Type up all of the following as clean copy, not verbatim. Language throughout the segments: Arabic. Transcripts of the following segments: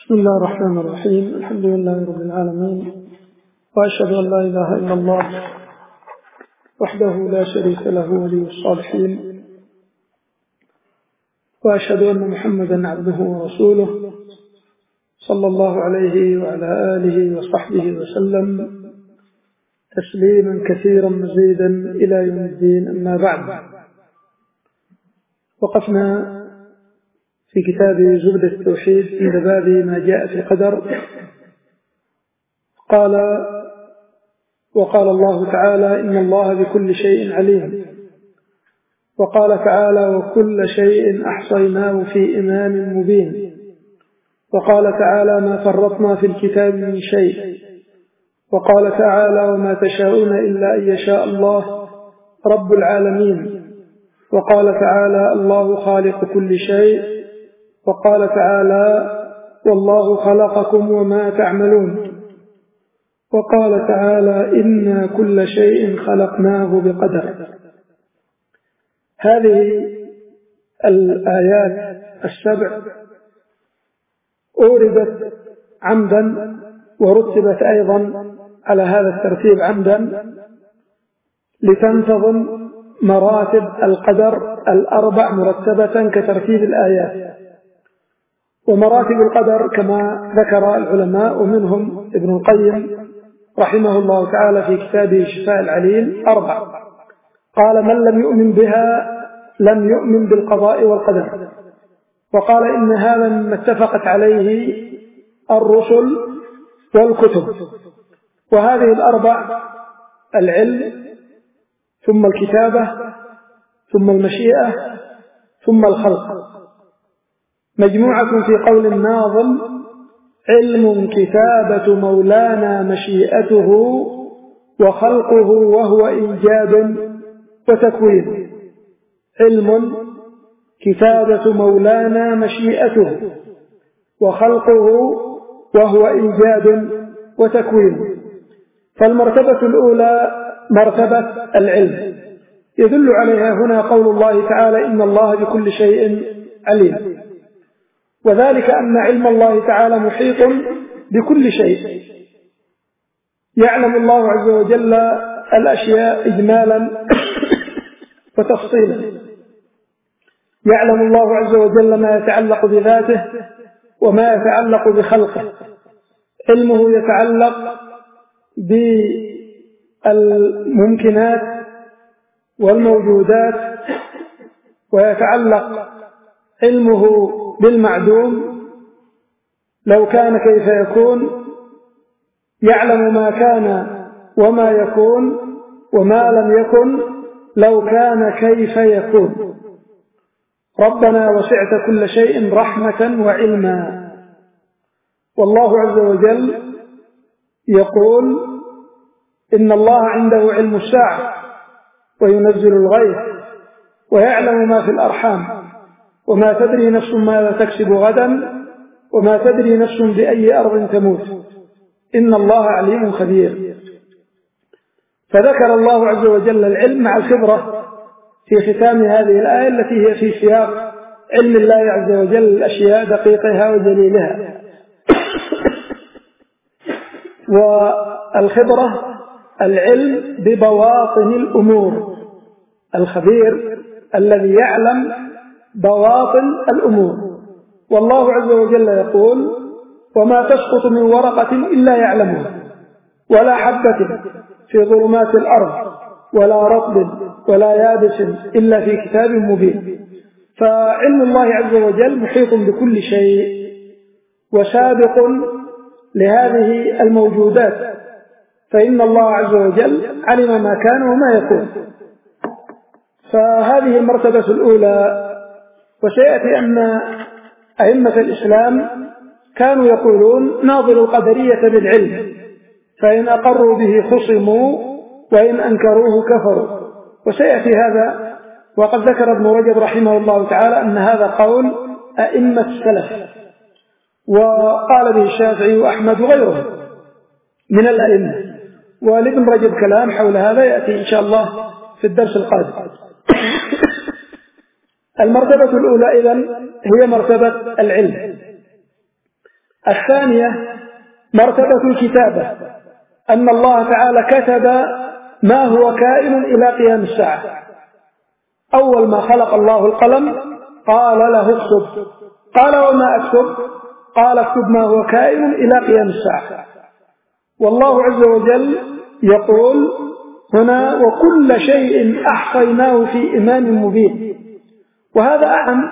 بسم الله الرحمن الرحيم. الحمد لله رب العالمين، وأشهد أن لا إله إلا الله وحده لا شريك له ولي الصالحين، وأشهد أن محمدا عبده ورسوله صلى الله عليه وعلى آله وصحبه وسلم تسليما كثيرا مزيدا إلى يوم الدين. أما بعد، وقفنا في كتاب زبدة التوحيد عند باب ما جاء في القدر. وقال الله تعالى: إن الله بكل شيء عليم. وقال تعالى: وكل شيء أحصيناه في إمام مبين. وقال تعالى: ما فرطنا في الكتاب من شيء. وقال تعالى: وما تشاءون إلا أن يشاء الله رب العالمين. وقال تعالى: الله خالق كل شيء. وقال تعالى: والله خلقكم وما تعملون. وقال تعالى: إنا كل شيء خلقناه بقدر. هذه الآيات السبع أوردت عمدا ورتبت أيضا على هذا الترتيب عمدا لتنتظم مراتب القدر الأربع مرتبة كترتيب الآيات. ومراتب القدر كما ذكر العلماء ومنهم ابن القيم رحمه الله تعالى في كتابه شفاء العليل 4. قال: من لم يؤمن بها لم يؤمن بالقضاء والقدر. وقال: إن هذا مما اتفقت عليه الرسل والكتب. وهذه الأربع: العلم، ثم الكتابة، ثم المشيئة، ثم الخلق. مجموعة في قول الناظم: علم كتابة مولانا مشيئته وخلقه وهو إيجاد وتكوين. علم كتابة مولانا مشيئته وخلقه وهو إيجاد وتكوين. فالمرتبة الأولى مرتبة العلم، يدل عليها هنا قول الله تعالى: إن الله بكل شيء عليم. وذلك أن علم الله تعالى محيط بكل شيء. يعلم الله عز وجل الأشياء إجمالا وتفصيلا. يعلم الله عز وجل ما يتعلق بذاته وما يتعلق بخلقه. علمه يتعلق بالممكنات والموجودات، ويتعلق علمه بالمعدوم لو كان كيف يكون. يعلم ما كان وما يكون وما لم يكن لو كان كيف يكون. ربنا وسعت كل شيء رحمة وعلما. والله عز وجل يقول: إن الله عنده علم الساعة وينزل الغيث ويعلم ما في الأرحام وما تدري نفس ماذا تكسب غدا وما تدري نفس بأي أرض تموت إن الله عليم خبير. فذكر الله عز وجل العلم مع الخبرة في ختام هذه الآية التي هي في سياق علم الله عز وجل الأشياء دقيقها وجليلها. والخبرة العلم ببواطن الأمور، الخبير الذي يعلم بواطن الأمور. والله عز وجل يقول: وما تسقط من ورقة إلا يعلمها ولا حبة في ظلمات الأرض ولا رطب ولا يابس إلا في كتاب مبين. فعلم الله عز وجل محيط بكل شيء وسابق لهذه الموجودات، فإن الله عز وجل علم ما كان وما يكون. فهذه المرتبة الأولى. وسيأتي أن أئمة الإسلام كانوا يقولون: ناظر القدرية بالعلم، فإن أقروا به خصموا وإن أنكروه كفروا. وسيأتي هذا، وقد ذكر ابن رجب رحمه الله تعالى أن هذا قول أئمة السلف، وقال به الشافعي وأحمد وغيره من الأئمة. ولابن رجب كلام حول هذا يأتي إن شاء الله في الدرس القادم. المرتبة الأولى إذن هي مرتبة العلم. الثانية مرتبة الكتابة، أن الله تعالى كتب ما هو كائن إلى قيام الساعة. أول ما خلق الله القلم قال له اكتب، قال وما أكتب؟ قال اكتب ما هو كائن إلى قيام الساعة. والله عز وجل يقول هنا وكل شيء أحصيناه في إمام مبين، وهذا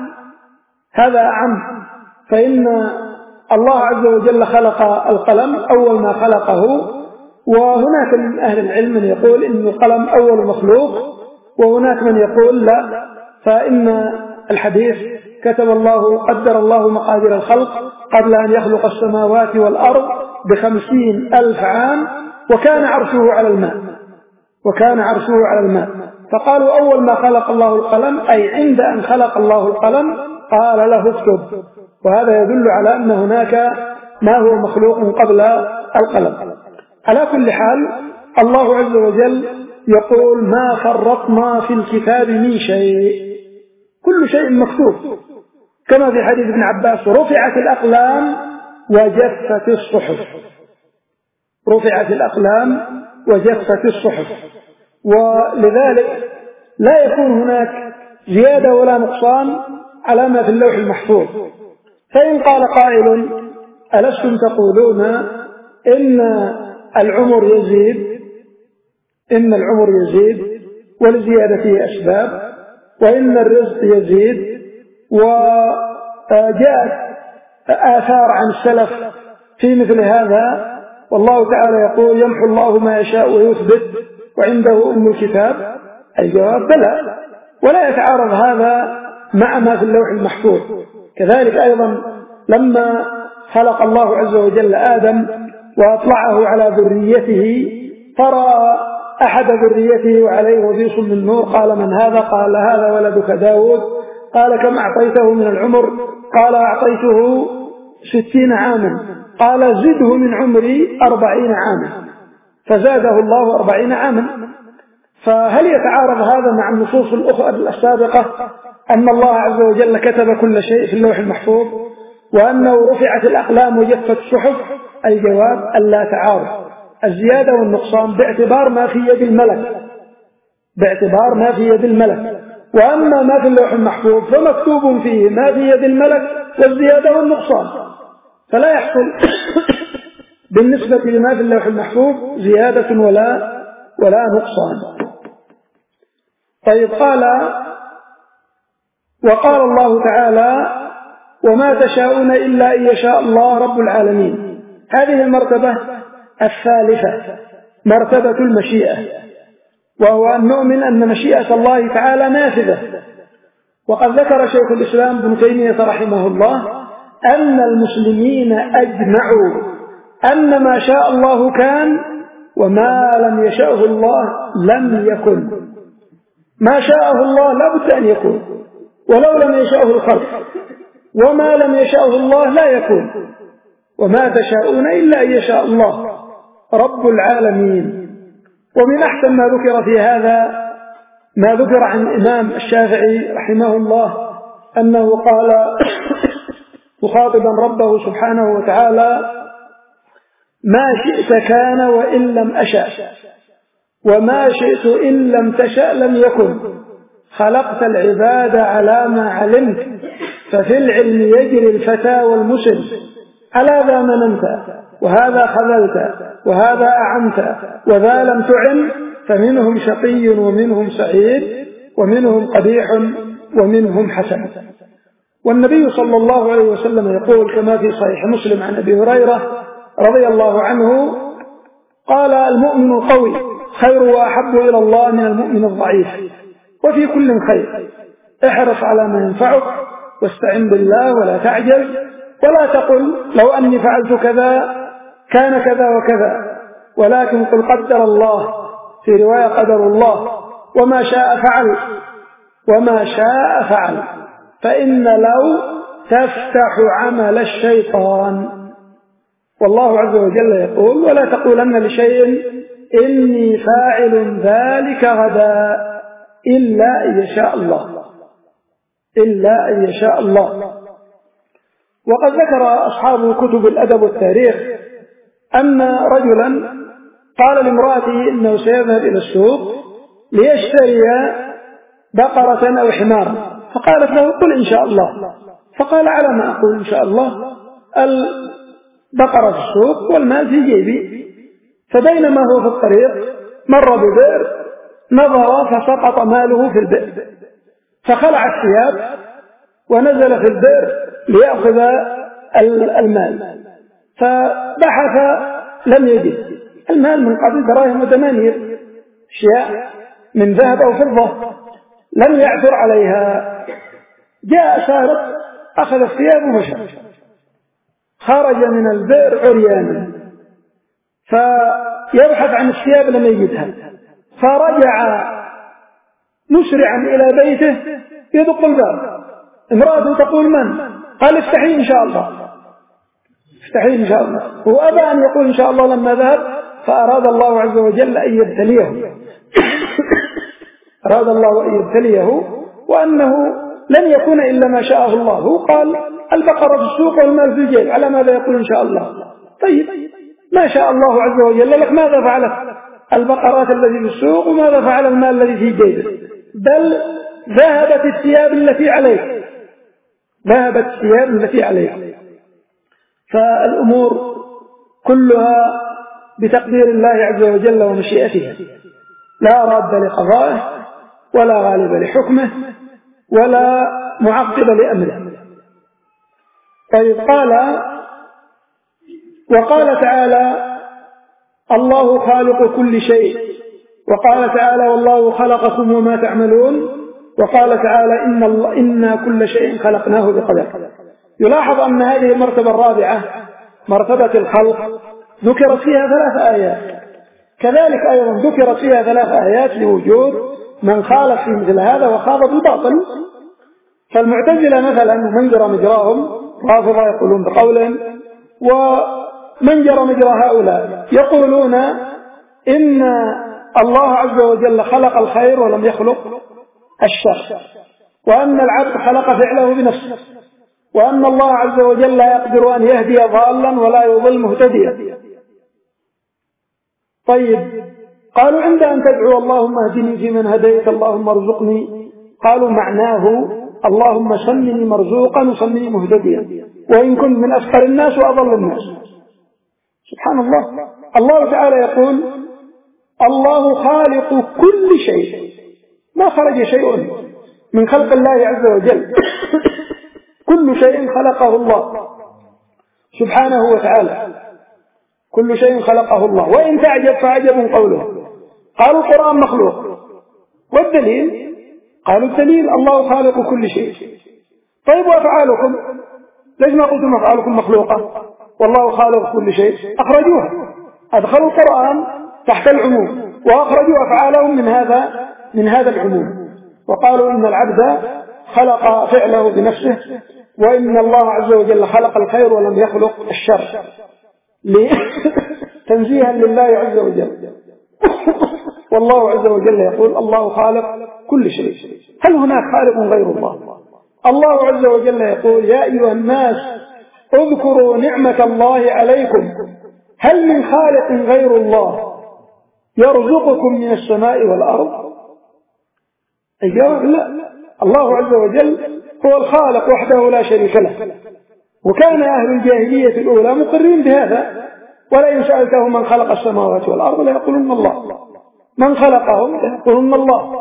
أعم، فإن الله عز وجل خلق القلم أول ما خلقه، وهناك من أهل العلم من يقول إن القلم أول مخلوق، وهناك من يقول لا، فإن الحديث قدر الله مقادير الخلق قبل أن يخلق السماوات والأرض ب50,000 عام، وكان عرشه على الماء. فقالوا أول ما خلق الله القلم أي عند أن خلق الله القلم قال له اكتب، وهذا يدل على أن هناك ما هو مخلوق قبل القلم. على كل حال الله عز وجل يقول ما فرطنا في الكتاب من شيء، كل شيء مكتوب، كما في حديث ابن عباس رفعت الأقلام وجفت الصحف. ولذلك لا يكون هناك زيادة ولا نقصان على ما في اللوح المحفوظ. فإن قال قائل ألستم تقولون إن العمر يزيد والزيادة فيه أسباب، وإن الرزق يزيد، وجاءت آثار عن السلف في مثل هذا، والله تعالى يقول يمحو الله ما يشاء ويثبت وعنده أم الكتاب. الجواب بلى، ولا يتعارض هذا مع ما في اللوح المحفوظ. كذلك أيضا لما خلق الله عز وجل آدم وأطلعه على ذريته فرأى أحد ذريته وعليه وبيص من نور، قال من هذا؟ قال هذا ولدك داود. قال كم أعطيته من العمر؟ قال أعطيته 60 عاما. قال زده من عمري 40 عاما، فزاده الله 40 عاما. فهل يتعارض هذا مع النصوص السابقة أن الله عز وجل كتب كل شيء في اللوح المحفوظ وأنه رفعت الأقلام وجفت الصحف؟ الجواب ألا تعارض، الزيادة والنقصان باعتبار ما في يد الملك، وأما ما في اللوح المحفوظ فمكتوب فيه ما في يد الملك والزيادة والنقصان، فلا يحصل بالنسبة لما في اللوح المحفوظ زيادة ولا نقصان. طيب، وقال الله تعالى وما تشاءون إلا أن يشاء الله رب العالمين. هذه المرتبة الثالثة مرتبة المشيئة، وهو أن نؤمن أن مشيئة الله تعالى نافذة. وقد ذكر شيخ الإسلام ابن تيمية رحمه الله أن المسلمين أجمعوا أن ما شاء الله كان وما لم يشاءه الله لم يكن. ما شاءه الله لا بد أن يكون، ولو لم يشاءه الخلق، وما لم يشاءه الله لا يكون. وما تشاءون إلا أن يشاء الله رب العالمين. ومن أحسن ما ذكر في هذا ما ذكر عن الإمام الشافعي رحمه الله أنه قال مخاطبا ربه سبحانه وتعالى ما شئت كان وإن لم أشأ، وما شئت إن لم تشأ لم يكن، خلقت العباد على ما علمت، ففي العلم يجري الفتى والمسن، على ذا مننت وهذا خذلت وهذا أعنت وذا لم تعن، فمنهم شقي ومنهم سعيد ومنهم قبيح ومنهم حسن. والنبي صلى الله عليه وسلم يقول كما في صحيح مسلم عن أبي هريرة رضي الله عنه قال المؤمن القوي خير وأحب إلى الله من المؤمن الضعيف، وفي كل خير، احرص على ما ينفعك واستعن بالله ولا تعجل، ولا تقل لو أني فعلت كذا كان كذا وكذا، ولكن قل قدر الله، في رواية قدر الله، وما شاء فعل، فإن لو تفتح عمل الشيطان. والله عز وجل يقول ولا تقولن لشيء إني فاعل ذلك غدا إلا أن يشاء الله. وقد ذكر أصحاب كتب الأدب والتاريخ أن رجلا قال لامرأته إنه سيذهب إلى السوق ليشتري بقرة أو حمارا، فقالت له قل إن شاء الله، فقال على ما أقول إن شاء الله، البقرة في السوق والمال في جيبي. فبينما هو في الطريق مر ببئر، نظر فسقط ماله في البئر، فخلع الثياب ونزل في البئر ليأخذ المال، فبحث لم يجد المال من قبل دراهم ودنانير، أشياء من ذهب أو فضة لم يعثر عليها. جاء سارق أخذ الثياب ومشى، خرج من البئر عريانا فيبحث عن الثياب لم يجدها، فرجع مسرعا إلى بيته يدق الباب، امرأته تقول من؟ قال افتحي إن شاء الله، افتحي إن شاء الله. هو أبى أن يقول إن شاء الله لما ذهب، فأراد الله عز وجل أن يبتليه أراد الله أن يبتليه وأنه لن يكون إلا ما شاءه الله. هو قال البقرة في السوق والمال في الجيب، على ماذا يقول إن شاء الله؟ طيب ما شاء الله عز وجل لك، ماذا فعلت البقرات التي في السوق وماذا فعل المال الذي في جيبه؟ بل ذهبت الثياب التي عليك، ذهبت الثياب التي عليك. فالأمور كلها بتقدير الله عز وجل ومشيئته، لا راد لقضائه ولا غالب لحكمه ولا معقب لأمره. طيب وقال تعالى الله خالق كل شيء، وقال تعالى والله خلقكم وما تعملون، وقال تعالى إنا كل شيء خلقناه بقدر. يلاحظ أن هذه المرتبة الرابعة مرتبة الخلق ذكرت فيها 3 آيات، كذلك أيضا ذكرت فيها 3 آيات لوجود من خالف في مثل هذا وخاض بالباطل. فالمعتزلة مثلا من جرى مجراهم رافضة يقولون بقولهم، ومن جرى مجرى هؤلاء يقولون إن الله عز وجل خلق الخير ولم يخلق الشر، وأن العبد خلق فعله بنفسه، وأن الله عز وجل لا يقدر أن يهدي ضالا ولا يضل مهتديا. طيب قالوا عند أن تدعو اللهم اهدني فيمن هديت اللهم ارزقني، قالوا معناه اللهم سمني مرزوقا وسمني مهتديا، وإن كنت من أفقر الناس وأضل الناس. سبحان الله. الله تعالى يقول الله خالق كل شيء، ما خرج شيء من خلق الله عز وجل كل شيء خلقه الله سبحانه وتعالى، كل شيء خلقه الله. وإن تعجب فعجب قوله، قالوا القرآن مخلوق، والدليل قالوا الدليل الله خالق كل شيء. طيب وأفعالكم ليش ما قلتم أفعالكم مخلوقة والله خالق كل شيء؟ أخرجوها، أدخلوا القرآن تحت العموم وأخرجوا أفعالهم من هذا العموم، وقالوا إن العبد خلق فعله بنفسه، وإن الله عز وجل خلق الخير ولم يخلق الشر تنزيها لله عز وجل. والله عز وجل يقول الله خالق كل شيء. هل هناك خالق غير الله؟ الله عز وجل يقول يا أيها الناس اذكروا نعمة الله عليكم هل من خالق غير الله يرزقكم من السماء والأرض؟ الجواب لا، الله عز وجل هو الخالق وحده لا شريك له، وكان أهل الجاهلية الأولى مقرين بهذا، ولئن سألتهم من خلق السماوات والأرض ليقولون الله، من خلقهم ليقولون الله.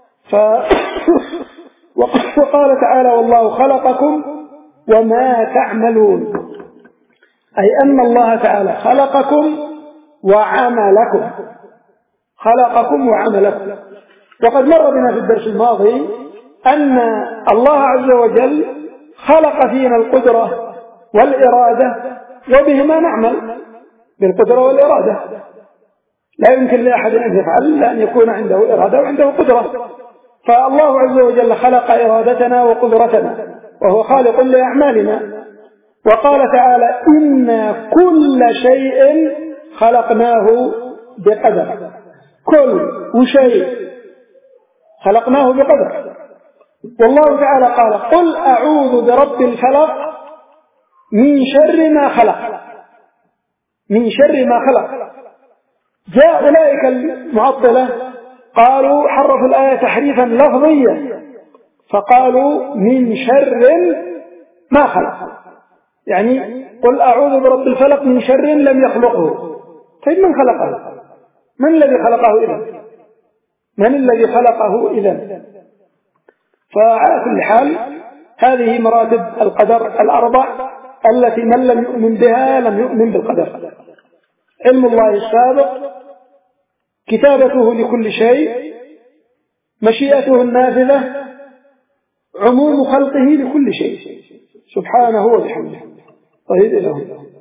وقال تعالى والله خلقكم وما تعملون، أي أن الله تعالى خلقكم وعملكم، خلقكم وعملكم. وقد مر بنا في الدرس الماضي أن الله عز وجل خلق فينا القدرة والإرادة، وبهما نعمل، بالقدرة والإرادة. لا يمكن لأحد أن يفعل إلا أن يكون عنده إرادة وعنده قدرة. فالله عز وجل خلق إرادتنا وقدرتنا، وهو خالق لأعمالنا. وقال تعالى إن كل شيء خلقناه بقدر، كل شيء خلقناه بقدر. والله تعالى قال قل أعوذ برب الفلق من شر ما خلق، من شر ما خلق. جاء أولئك المعطلة قالوا حرفوا الآية تحريفا لفظيا فقالوا من شر ما خلق، يعني قل أعوذ برب الفلق من شر لم يخلقه. طيب من خلقه؟ من الذي خلقه إذن؟ من الذي خلقه إذن؟ فعلى كل حال هذه مراتب القدر الأربع التي من لم يؤمن بها لم يؤمن بالقدر. علم الله السابق، كتابته لكل شيء، مشيئته النافذة، عموم خلقه لكل شيء سبحانه وبحمده. طيب إلهي